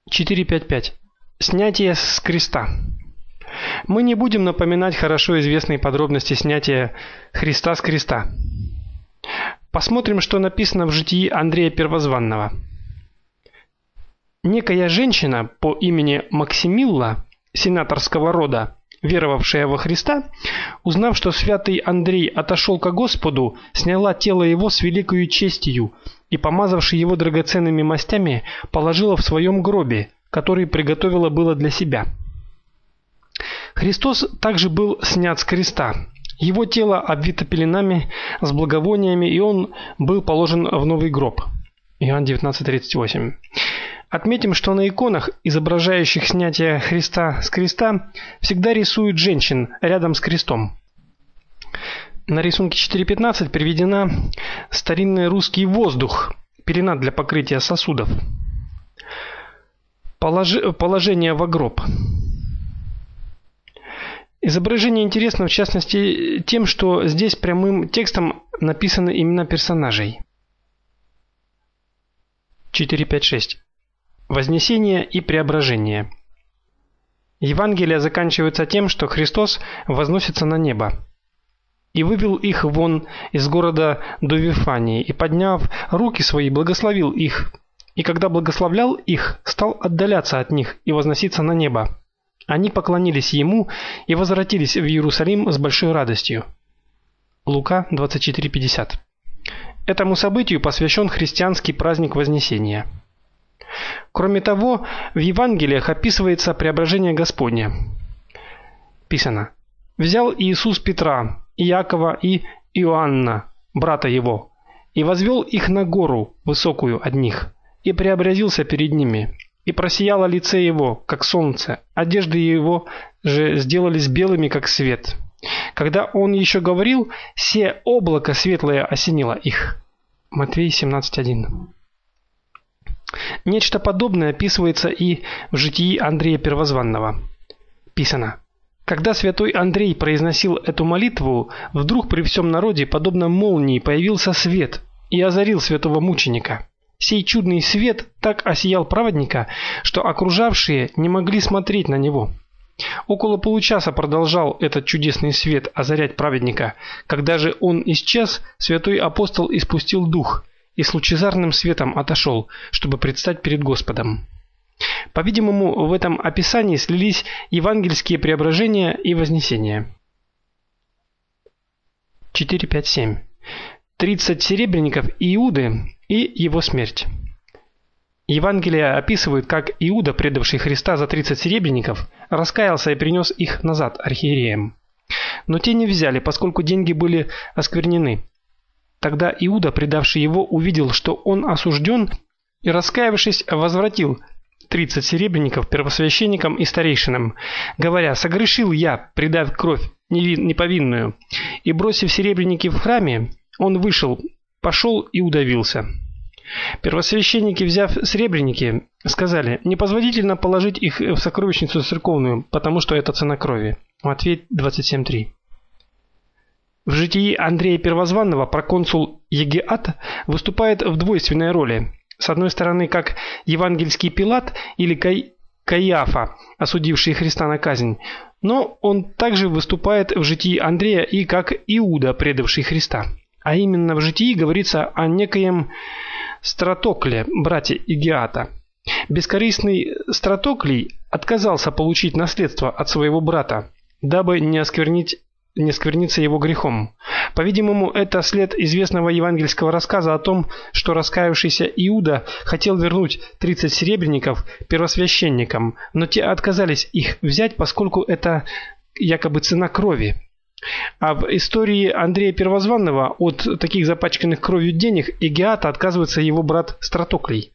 4.5.5. Снятие с креста. Мы не будем напоминать хорошо известные подробности снятия Христа с креста. Посмотрим, что написано в житии Андрея Первозванного. Некая женщина по имени Максимилла, сенаторского рода, веровавшая во Христа, узнав, что святый Андрей отошел ко Господу, сняла тело его с великою честью и, помазавши его драгоценными мастями, положила в своем гробе, который приготовила было для себя. Христос также был снят с креста. Его тело обвито пеленами с благовониями, и он был положен в новый гроб. Иоанн 19:38. Отметим, что на иконах, изображающих снятие Христа с креста, всегда рисуют женщин рядом с крестом. На рисунке 4.15 приведена старинный русский воздух, пелена для покрытия сосудов. Положение во гроб. Изображение интересно в частности тем, что здесь прямым текстом написаны имена персонажей. 4.5.6. Вознесение и преображение. Евангелие заканчивается тем, что Христос возносится на небо. И вывел их вон из города до Вифании, и, подняв руки свои, благословил их. И когда благословлял их, стал отдаляться от них и возноситься на небо. Они поклонились ему и возвратились в Иерусалим с большой радостью. Лука 24:50. Этому событию посвящен христианский праздник Вознесения. Кроме того, в Евангелиях описывается преображение Господне. Писано: «Взял Иисус Петра, Иакова и Иоанна, брата его, и возвел их на гору высокую от них, и преобразился перед ними, и просияло лице его, как солнце, одежды его же сделались белыми, как свет. Когда он еще говорил, се облако светлое осенило их». Матфея 17:1. Нечто подобное описывается и в житии Андрея Первозванного. Писано: «Когда святой Андрей произносил эту молитву, вдруг при всем народе, подобно молнии, появился свет и озарил святого мученика. Сей чудный свет так осиял праведника, что окружавшие не могли смотреть на него. Около получаса продолжал этот чудесный свет озарять праведника. Когда же он исчез, святой апостол испустил дух и с лучезарным светом отошел, чтобы предстать перед Господом». По-видимому, в этом описании слились евангельские преображения и вознесения. 4.5.7. 30 серебряников Иуды и его смерть. Евангелия описывают, как Иуда, предавший Христа за 30 серебряников, раскаялся и принес их назад архиереям. Но те не взяли, поскольку деньги были осквернены. Тогда Иуда, предавший его, увидел, что он осужден, и, раскаявшись, возвратил 30 серебряников первосвященникам и старейшинам, говоря: «Согрешил я, предав кровь неповинную». И, бросив серебряники в храме, он вышел, пошел и удавился. Первосвященники, взяв серебряники, сказали: «Непозволительно положить их в сокровищницу церковную, потому что это цена крови». Матфея 27:3. В житии Андрея Первозванного проконсул Егеат выступает в двойственной роли. С одной стороны, как евангельский Пилат или Каиафа, осудивший Христа на казнь, но он также выступает в житии Андрея и как Иуда, предавший Христа. А именно в житии говорится о некоем Стратокле, брате Егеата. Бескорыстный Стратоклий отказался получить наследство от своего брата, дабы не оскверниться его грехом. По-видимому, это след известного евангельского рассказа о том, что раскаявшийся Иуда хотел вернуть 30 серебряников первосвященникам, но те отказались их взять, поскольку это якобы цена крови. А в истории Андрея Первозванного от таких запачканных кровью денег Егеата отказывается его брат Стратоклий.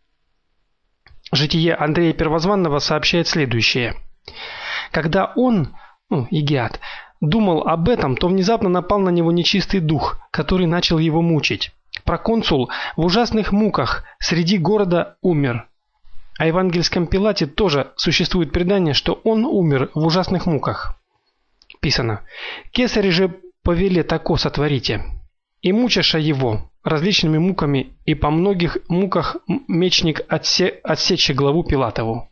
Житие Андрея Первозванного сообщает следующее: когда он, Егеат, думал об этом, то внезапно напал на него нечистый дух, который начал его мучить. Проконсул в ужасных муках среди города умер. О евангельском Пилате тоже существует предание, что он умер в ужасных муках. Писано: «Кесарь же повеле тако сотворите». И мучаша его различными муками, и по многих муках мечник отсече главу Пилатову.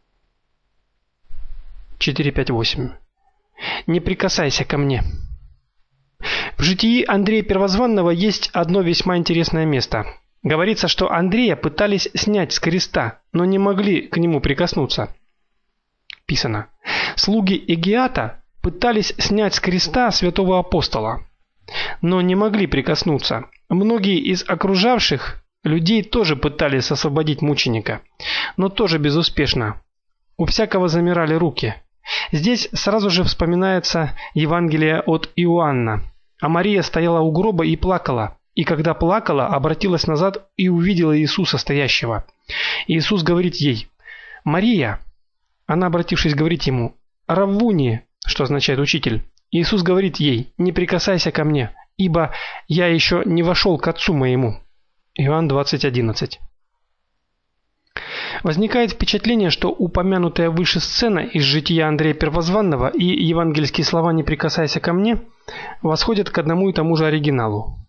4.5.8. Не прикасайся ко мне. В житии Андрея Первозванного есть одно весьма интересное место. Говорится, что Андрея пытались снять с креста, но не могли к нему прикоснуться. Писано: слуги Эгиата пытались снять с креста святого апостола, но не могли прикоснуться. Многие из окружавших людей тоже пытались освободить мученика, но тоже безуспешно. У всякого замирали руки. Здесь сразу же вспоминается Евангелие от Иоанна. А Мария стояла у гроба и плакала, и когда плакала, обратилась назад и увидела Иисуса стоящего. Иисус говорит ей: «Мария!» Она, обратившись, говорит ему: «Раввуни», что означает учитель. Иисус говорит ей: «Не прикасайся ко мне, ибо я еще не вошел к Отцу моему». Иоанн 20:11. Возникает впечатление, что упомянутая выше сцена из жития Андрея Первозванного и евангельские слова «не прикасайся ко мне» восходят к одному и тому же оригиналу.